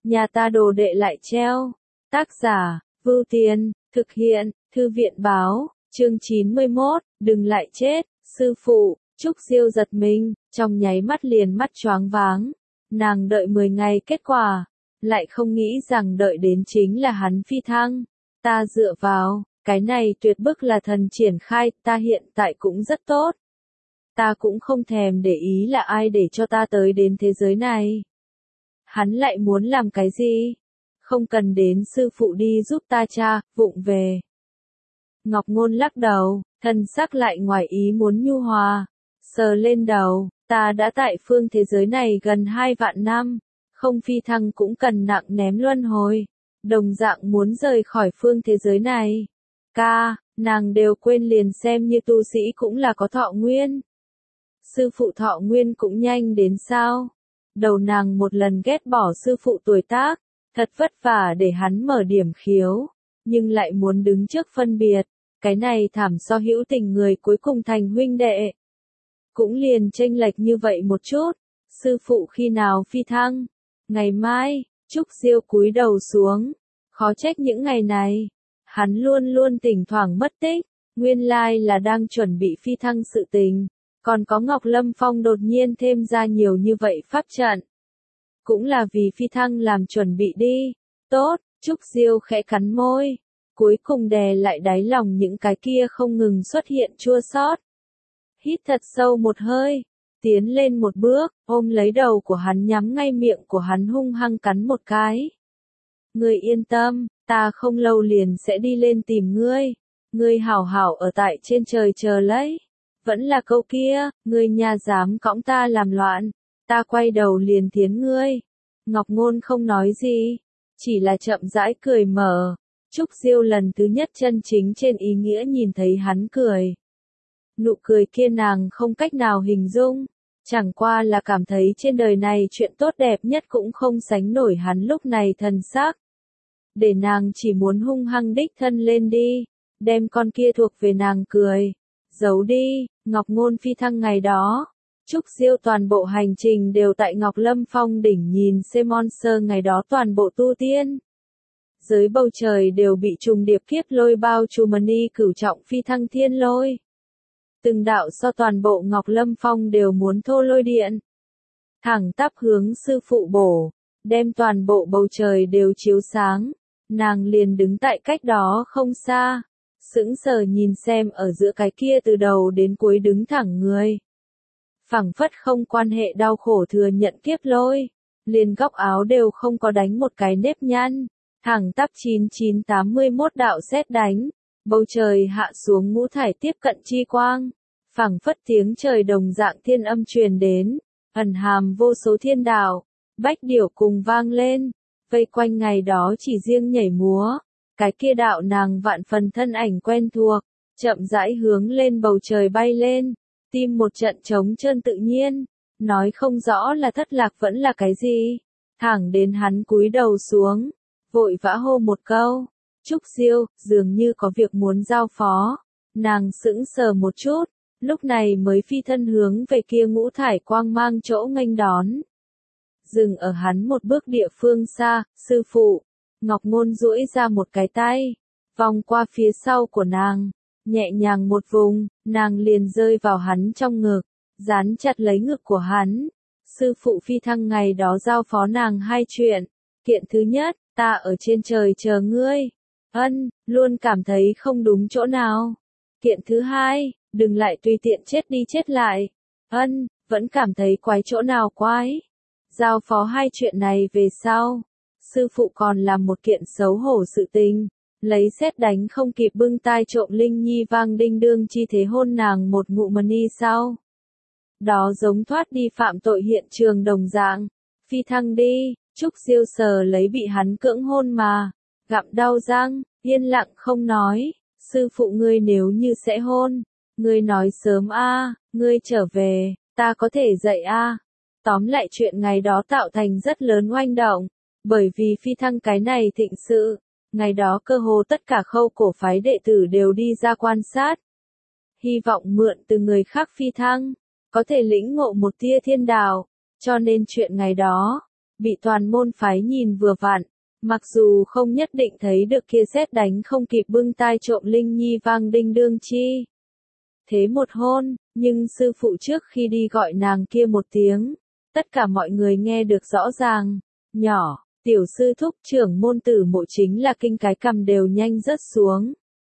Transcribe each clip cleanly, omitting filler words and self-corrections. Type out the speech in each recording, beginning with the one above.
nhà ta đồ đệ lại treo. Tác giả, Vưu Tiền, thực hiện, Thư viện báo, chương 91, đừng lại chết, sư phụ. Trúc Diêu giật mình, trong nháy mắt liền mắt choáng váng. Nàng đợi 10 ngày kết quả, lại không nghĩ rằng đợi đến chính là hắn phi thăng. Ta dựa vào, cái này tuyệt bức là thần triển khai, ta hiện tại cũng rất tốt. Ta cũng không thèm để ý là ai để cho ta tới đến thế giới này. Hắn lại muốn làm cái gì? Không cần đến sư phụ đi giúp ta cha, vụng về. Ngọc Ngôn lắc đầu, thần sắc lại ngoài ý muốn nhu hòa. Sờ lên đầu, ta đã tại phương thế giới này gần 2 vạn năm, không phi thăng cũng cần nặng ném luân hồi. Đồng dạng muốn rời khỏi phương thế giới này. Ca, nàng đều quên liền xem như tu sĩ cũng là có thọ nguyên. Sư phụ thọ nguyên cũng nhanh đến sao? Đầu nàng một lần ghét bỏ sư phụ tuổi tác, thật vất vả để hắn mở điểm khiếu, nhưng lại muốn đứng trước phân biệt, cái này thảm so hữu tình người cuối cùng thành huynh đệ. Cũng liền chênh lệch như vậy một chút, sư phụ khi nào phi thăng? Ngày mai. Trúc Diêu cúi đầu xuống, khó trách những ngày này, hắn luôn luôn thỉnh thoảng mất tích, nguyên lai là đang chuẩn bị phi thăng sự tình, còn có Ngọc Lâm Phong đột nhiên thêm ra nhiều như vậy pháp trận. Cũng là vì phi thăng làm chuẩn bị đi. Tốt, Trúc Diêu khẽ cắn môi, cuối cùng đè lại đáy lòng những cái kia không ngừng xuất hiện chua xót. Hít thật sâu một hơi, tiến lên một bước, ôm lấy đầu của hắn nhắm ngay miệng của hắn hung hăng cắn một cái. Ngươi yên tâm, ta không lâu liền sẽ đi lên tìm ngươi. Ngươi hảo hảo ở tại trên trời chờ lấy. Vẫn là câu kia, ngươi nhà dám cõng ta làm loạn, ta quay đầu liền thiến ngươi. Ngọc Ngôn không nói gì, chỉ là chậm rãi cười mở. Trúc Diêu lần thứ nhất chân chính trên ý nghĩa nhìn thấy hắn cười. Nụ cười kia nàng không cách nào hình dung, chẳng qua là cảm thấy trên đời này chuyện tốt đẹp nhất cũng không sánh nổi hắn lúc này thần sắc. Để nàng chỉ muốn hung hăng đích thân lên đi, đem con kia thuộc về nàng cười, giấu đi. Ngọc Ngôn phi thăng ngày đó, Trúc Diêu toàn bộ hành trình đều tại Ngọc Lâm Phong đỉnh nhìn xem monster ngày đó toàn bộ tu tiên. Dưới bầu trời đều bị trùng điệp kiếp lôi bao trùm ni cửu trọng phi thăng thiên lôi. Từng đạo so toàn bộ Ngọc Lâm Phong đều muốn thô lôi điện. Thẳng tắp hướng sư phụ bổ, đem toàn bộ bầu trời đều chiếu sáng. Nàng liền đứng tại cách đó không xa, sững sờ nhìn xem ở giữa cái kia từ đầu đến cuối đứng thẳng người. Phẳng phất không quan hệ đau khổ thừa nhận kiếp lôi, liền góc áo đều không có đánh một cái nếp nhăn. Thẳng tắp 9981 đạo sét đánh, bầu trời hạ xuống ngũ thải tiếp cận chi quang, phẳng phất tiếng trời đồng dạng thiên âm truyền đến, ẩn hàm vô số thiên đạo, bách điểu cùng vang lên, vây quanh ngày đó chỉ riêng nhảy múa, cái kia đạo nàng vạn phần thân ảnh quen thuộc, chậm rãi hướng lên bầu trời bay lên, tim một trận trống trơn tự nhiên, nói không rõ là thất lạc vẫn là cái gì, thẳng đến hắn cúi đầu xuống. Vội vã hô một câu, Trúc Diêu, dường như có việc muốn giao phó. Nàng sững sờ một chút, lúc này mới phi thân hướng về kia ngũ thải quang mang chỗ nghênh đón. Dừng ở hắn một bước địa phương xa, sư phụ. Ngọc Ngôn duỗi ra một cái tay, vòng qua phía sau của nàng, nhẹ nhàng một vùng, nàng liền rơi vào hắn trong ngực, dán chặt lấy ngực của hắn. Sư phụ phi thăng ngày đó giao phó nàng 2 chuyện. Kiện thứ nhất, ta ở trên trời chờ ngươi. Ân, luôn cảm thấy không đúng chỗ nào. Kiện thứ hai, đừng lại tùy tiện chết đi chết lại. Ân, vẫn cảm thấy quái chỗ nào quái. Giao phó 2 chuyện này về sau. Sư phụ còn làm một kiện xấu hổ sự tình. Lấy sét đánh không kịp bưng tai trộm Linh Nhi vang đinh đương chi thế hôn nàng một ngụm ni sau. Đó giống thoát đi phạm tội hiện trường đồng dạng. Phi thăng đi. Trúc Diêu sờ lấy bị hắn cưỡng hôn mà, gặm đau răng, yên lặng không nói. Sư phụ ngươi nếu như sẽ hôn, ngươi nói sớm a, ngươi trở về, ta có thể dạy a. Tóm lại chuyện ngày đó tạo thành rất lớn oanh động, bởi vì phi thăng cái này thịnh sự, ngày đó cơ hồ tất cả khâu cổ phái đệ tử đều đi ra quan sát. Hy vọng mượn từ người khác phi thăng, có thể lĩnh ngộ một tia thiên đạo, cho nên chuyện ngày đó, bị toàn môn phái nhìn vừa vặn, mặc dù không nhất định thấy được kia sét đánh không kịp bưng tai trộm Linh Nhi vang đinh đương chi. Thế một hôn, nhưng sư phụ trước khi đi gọi nàng kia một tiếng, tất cả mọi người nghe được rõ ràng, nhỏ, tiểu sư thúc trưởng môn tử mộ chính là kinh cái cầm đều nhanh rớt xuống.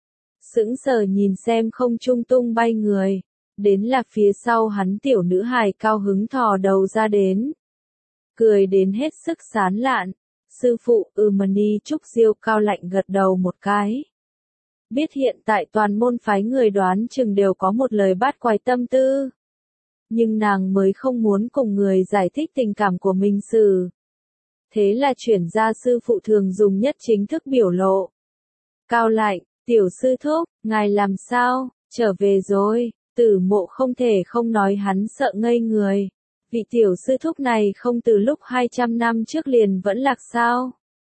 Sững sờ nhìn xem không trung tung bay người, đến là phía sau hắn tiểu nữ hài cao hứng thò đầu ra đến. Cười đến hết sức sán lạn, sư phụ Mani Trúc Diêu cao lạnh gật đầu một cái. Biết hiện tại toàn môn phái người đoán chừng đều có một lời bát quái tâm tư. Nhưng nàng mới không muốn cùng người giải thích tình cảm của mình xử. Thế là chuyển ra sư phụ thường dùng nhất chính thức biểu lộ. Cao lạnh, tiểu sư thúc, ngài làm sao, trở về rồi, tử mộ không thể không nói hắn sợ ngây người. Vị tiểu sư thúc này không từ lúc 200 năm trước liền vẫn lạc sao?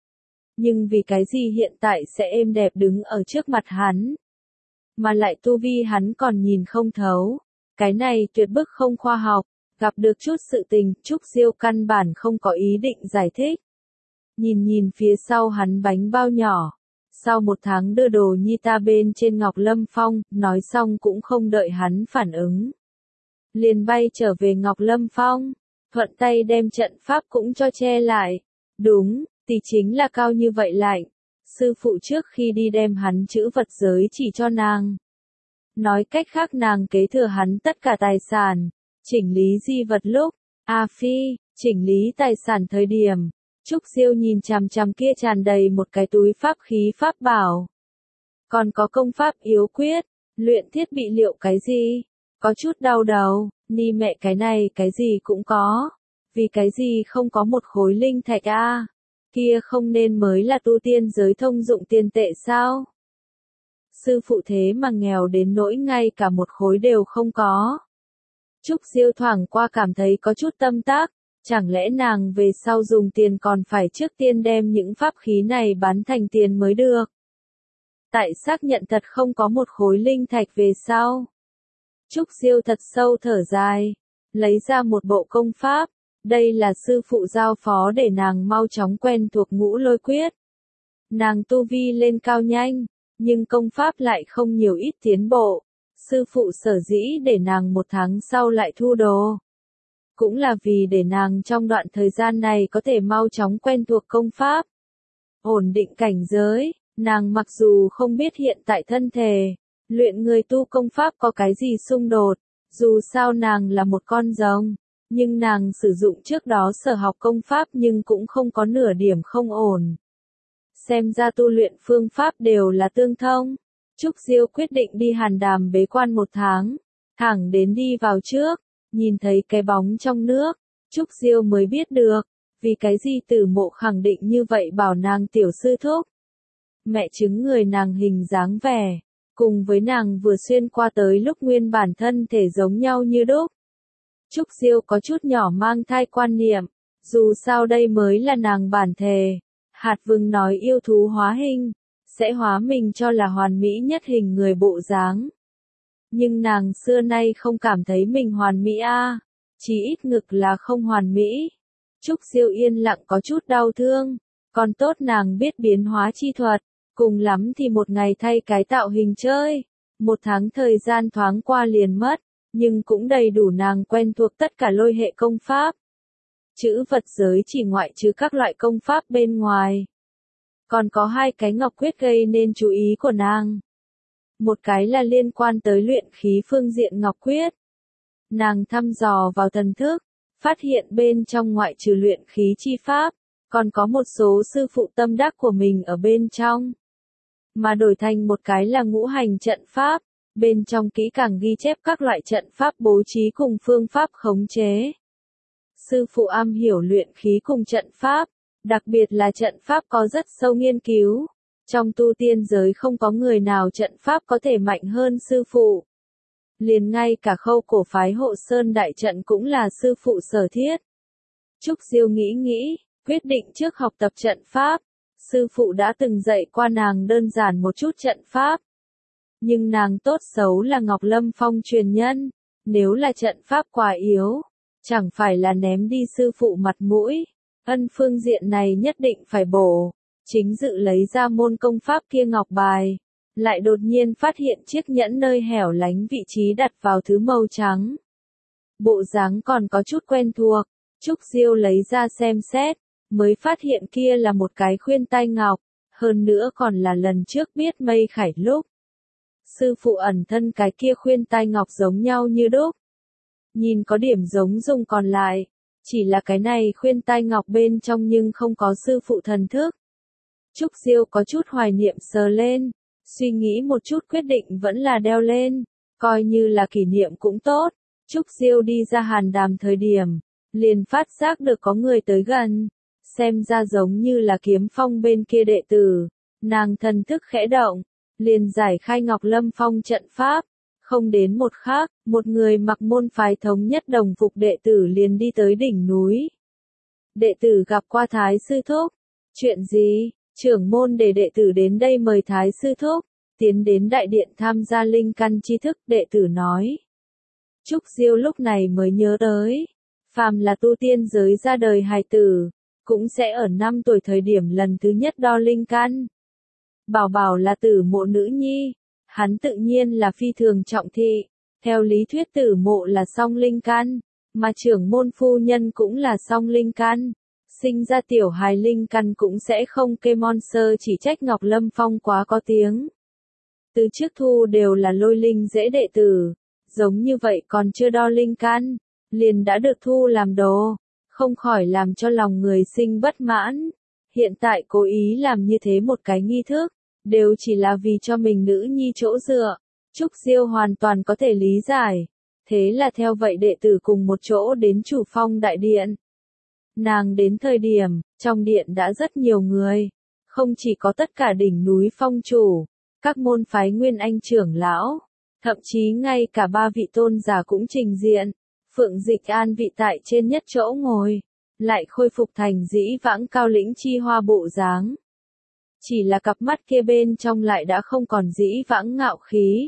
Nhưng vì cái gì hiện tại sẽ êm đẹp đứng ở trước mặt hắn? Mà lại tu vi hắn còn nhìn không thấu. Cái này tuyệt bức không khoa học, gặp được chút sự tình, Trúc Diêu căn bản không có ý định giải thích. Nhìn phía sau hắn bánh bao nhỏ. Sau một tháng đưa đồ nhi ta bên trên Ngọc Lâm Phong, nói xong cũng không đợi hắn phản ứng. Liền bay trở về Ngọc Lâm Phong, thuận tay đem trận pháp cũng cho che lại. Đúng, tỷ chính là cao như vậy lạnh. Sư phụ trước khi đi đem hắn chữ vật giới chỉ cho nàng. Nói cách khác nàng kế thừa hắn tất cả tài sản, chỉnh lý di vật lúc, Phi, chỉnh lý tài sản thời điểm. Trúc Diêu nhìn chằm chằm kia tràn đầy một cái túi pháp khí pháp bảo. Còn có công pháp yếu quyết, luyện thiết bị liệu cái gì? Có chút đau đầu, ni mẹ cái này cái gì cũng có. Vì cái gì không có một khối linh thạch a? Kia không nên mới là tu tiên giới thông dụng tiền tệ sao? Sư phụ thế mà nghèo đến nỗi ngay cả một khối đều không có. Trúc Diêu thoảng qua cảm thấy có chút tâm tác, chẳng lẽ nàng về sau dùng tiền còn phải trước tiên đem những pháp khí này bán thành tiền mới được? Tại xác nhận thật không có một khối linh thạch về sau. Trúc Diêu thật sâu thở dài, lấy ra một bộ công pháp, đây là sư phụ giao phó để nàng mau chóng quen thuộc ngũ lôi quyết. Nàng tu vi lên cao nhanh, nhưng công pháp lại không nhiều ít tiến bộ. Sư phụ sở dĩ để nàng một tháng sau lại thu đồ. Cũng là vì để nàng trong đoạn thời gian này có thể mau chóng quen thuộc công pháp. Ổn định cảnh giới, nàng mặc dù không biết hiện tại thân thể, luyện người tu công pháp có cái gì xung đột, dù sao nàng là một con rồng, nhưng nàng sử dụng trước đó sở học công pháp nhưng cũng không có nửa điểm không ổn. Xem ra tu luyện phương pháp đều là tương thông. Trúc Diêu quyết định đi hàn đàm bế quan một tháng, thẳng đến đi vào trước, nhìn thấy cái bóng trong nước, Trúc Diêu mới biết được, vì cái gì tử mộ khẳng định như vậy bảo nàng tiểu sư thúc. Mẹ chứng người nàng hình dáng vẻ, cùng với nàng vừa xuyên qua tới lúc nguyên bản thân thể giống nhau như đúc. Trúc Diêu có chút nhỏ mang thai quan niệm, dù sao đây mới là nàng bản thể. Hạt Vừng nói yêu thú hóa hình, sẽ hóa mình cho là hoàn mỹ nhất hình người bộ dáng. Nhưng nàng xưa nay không cảm thấy mình hoàn mỹ chỉ ít ngực là không hoàn mỹ. Trúc Diêu yên lặng có chút đau thương, còn tốt nàng biết biến hóa chi thuật, cùng lắm thì một ngày thay cái tạo hình chơi. Một tháng thời gian thoáng qua liền mất, nhưng cũng đầy đủ nàng quen thuộc tất cả lôi hệ công pháp. Chữ vật giới chỉ ngoại trừ các loại công pháp bên ngoài. Còn có hai cái ngọc quyết gây nên chú ý của nàng. Một cái là liên quan tới luyện khí phương diện ngọc quyết. Nàng thăm dò vào thần thức, phát hiện bên trong ngoại trừ luyện khí chi pháp, còn có một số sư phụ tâm đắc của mình ở bên trong. Mà đổi thành một cái là ngũ hành trận pháp, bên trong kỹ càng ghi chép các loại trận pháp bố trí cùng phương pháp khống chế. Sư phụ am hiểu luyện khí cùng trận pháp, đặc biệt là trận pháp có rất sâu nghiên cứu. Trong tu tiên giới không có người nào trận pháp có thể mạnh hơn sư phụ. Liền ngay cả khâu cổ phái Hộ Sơn đại trận cũng là sư phụ sở thiết. Trúc Diêu nghĩ, quyết định trước học tập trận pháp. Sư phụ đã từng dạy qua nàng đơn giản một chút trận pháp. Nhưng nàng tốt xấu là Ngọc Lâm Phong truyền nhân, nếu là trận pháp quá yếu, chẳng phải là ném đi sư phụ mặt mũi. Ân phương diện này nhất định phải bổ. Chính dự lấy ra môn công pháp kia ngọc bài, lại đột nhiên phát hiện chiếc nhẫn nơi hẻo lánh vị trí đặt vào thứ màu trắng. Bộ dáng còn có chút quen thuộc, Trúc Diêu lấy ra xem xét, mới phát hiện kia là một cái khuyên tai ngọc, hơn nữa còn là lần trước biết Mây Khải lúc sư phụ ẩn thân cái kia khuyên tai ngọc giống nhau như đúc. Nhìn có điểm giống dùng còn lại, chỉ là cái này khuyên tai ngọc bên trong nhưng không có sư phụ thần thức. Trúc Diêu có chút hoài niệm sờ lên, suy nghĩ một chút quyết định vẫn là đeo lên, coi như là kỷ niệm cũng tốt. Trúc Diêu đi ra hàn đàm thời điểm, liền phát giác được có người tới gần, xem ra giống như là Kiếm Phong bên kia đệ tử, nàng thần thức khẽ động, liền giải khai Ngọc Lâm Phong trận pháp, không đến một khắc, một người mặc môn phái thống nhất đồng phục đệ tử liền đi tới đỉnh núi. Đệ tử gặp qua Thái sư thúc, chuyện gì? Trưởng môn để đệ tử đến đây mời Thái sư thúc, tiến đến đại điện tham gia linh căn tri thức, đệ tử nói. Trúc Diêu lúc này mới nhớ tới, phàm là tu tiên giới ra đời hài tử, cũng sẽ ở 5 tuổi thời điểm lần thứ nhất đo linh căn. Bảo Bảo là tử mộ nữ nhi, hắn tự nhiên là phi thường trọng thị, theo lý thuyết tử mộ là song linh căn, mà trưởng môn phu nhân cũng là song linh căn. Sinh ra tiểu hài linh căn cũng sẽ không kê monster, chỉ trách Ngọc Lâm Phong quá có tiếng. Từ trước thu đều là lôi linh dễ đệ tử, giống như vậy còn chưa đo linh căn, liền đã được thu làm đồ, không khỏi làm cho lòng người sinh bất mãn. Hiện tại cố ý làm như thế một cái nghi thức, đều chỉ là vì cho mình nữ nhi chỗ dựa. Trúc Diêu hoàn toàn có thể lý giải. Thế là theo vậy đệ tử cùng một chỗ đến Chủ Phong đại điện. Nàng đến thời điểm, trong điện đã rất nhiều người, không chỉ có tất cả đỉnh núi phong chủ, các môn phái nguyên anh trưởng lão, thậm chí ngay cả 3 vị tôn giả cũng trình diện. Phượng Dịch an vị tại trên nhất chỗ ngồi, lại khôi phục thành dĩ vãng cao lĩnh chi hoa bộ dáng. Chỉ là cặp mắt kia bên trong lại đã không còn dĩ vãng ngạo khí,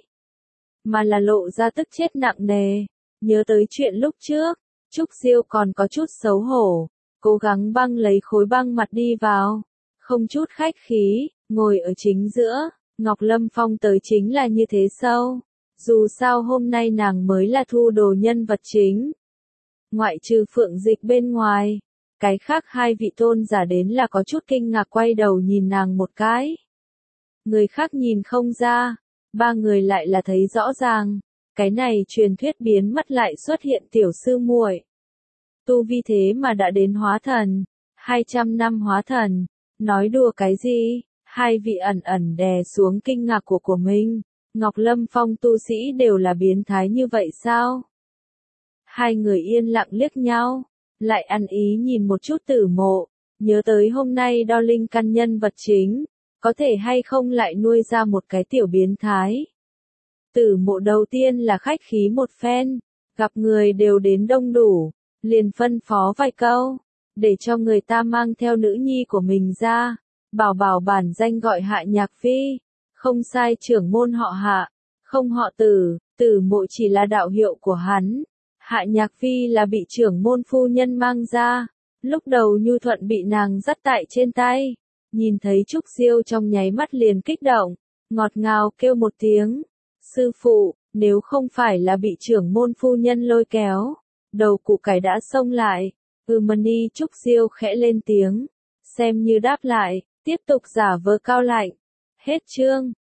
mà là lộ ra tức chết nặng nề. Nhớ tới chuyện lúc trước, Trúc Diêu còn có chút xấu hổ, cố gắng băng lấy khối băng mặt đi vào, không chút khách khí, ngồi ở chính giữa. Ngọc Lâm Phong tới chính là như thế sâu. Dù sao hôm nay nàng mới là thu đồ nhân vật chính. Ngoại trừ Phượng Dịch bên ngoài, cái khác 2 vị tôn giả đến là có chút kinh ngạc quay đầu nhìn nàng một cái. Người khác nhìn không ra, 3 người lại là thấy rõ ràng, cái này truyền thuyết biến mất lại xuất hiện tiểu sư muội. Tu vi thế mà đã đến hóa thần, 200 năm hóa thần, nói đùa cái gì? 2 vị ẩn ẩn đè xuống kinh ngạc của mình. Ngọc Lâm Phong tu sĩ đều là biến thái như vậy sao? 2 người yên lặng liếc nhau, lại ăn ý nhìn một chút Tử Mộ, nhớ tới hôm nay đo linh căn nhân vật chính, có thể hay không lại nuôi ra một cái tiểu biến thái. Tử Mộ đầu tiên là khách khí một phen, gặp người đều đến đông đủ, liền phân phó vài câu, để cho người ta mang theo nữ nhi của mình ra. Bảo Bảo bản danh gọi Hạ Nhạc Phi, không sai, trưởng môn họ Hạ, không họ Tử, Tử Mộ chỉ là đạo hiệu của hắn. Hạ Nhạc Phi là bị trưởng môn phu nhân mang ra, lúc đầu nhu thuận bị nàng dắt tại trên tay, nhìn thấy Trúc Diêu trong nháy mắt liền kích động, ngọt ngào kêu một tiếng, sư phụ, nếu không phải là bị trưởng môn phu nhân lôi kéo, đầu củ cải đã xông lại. Mani. Trúc Diêu khẽ lên tiếng, xem như đáp lại, tiếp tục giả vờ cao lạnh. Hết chương.